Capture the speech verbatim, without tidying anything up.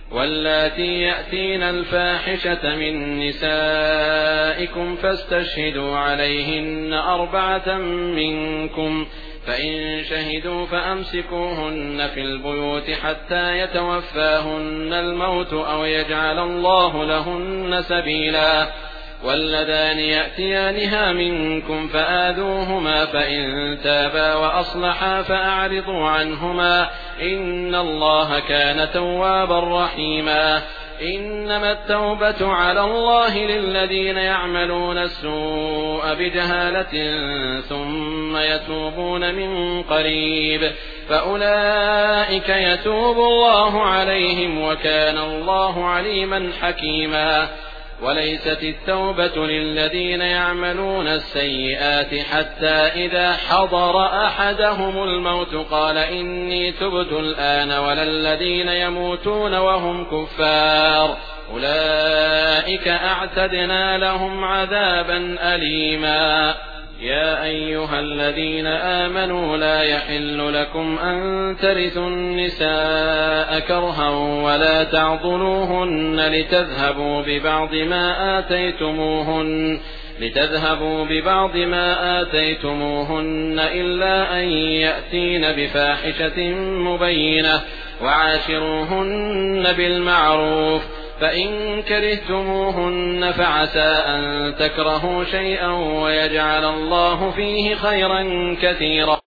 واللاتي يأتين الفاحشة من نسائكم فاستشهدوا عليهن أربعة منكم، فإن شهدوا فأمسكوهن في البيوت حتى يتوفاهن الموت أو يجعل الله لهن سبيلا. واللذان يأتيانها منكم فآذوهما، فإن تابا وأصلحا فأعرضوا عنهما، إن الله كان توابا رحيما. إنما التوبة على الله للذين يعملون السوء بجهالة ثم يتوبون من قريب فأولئك يتوب الله عليهم، وكان الله عليما حكيما. وليست التوبة للذين يعملون السيئات حتى إذا حضر أحدهم الموت قال إني تبت الآن، ولا الذين يموتون وهم كفار، أولئك أعتدنا لهم عذابا أليما. يا أيها الذين آمنوا لا يحل لكم أن ترثوا النساء كرها ولا تعضلوهن لتذهبوا ببعض ما آتيتموهن لتذهبوا ببعض ما آتيتموهن إلا أن يأتين بفاحشة مبينة، وعاشروهن بالمعروف، فإن كرهتموهن فعسى أن تكرهوا شيئا ويجعل الله فيه خيرا كثيرا.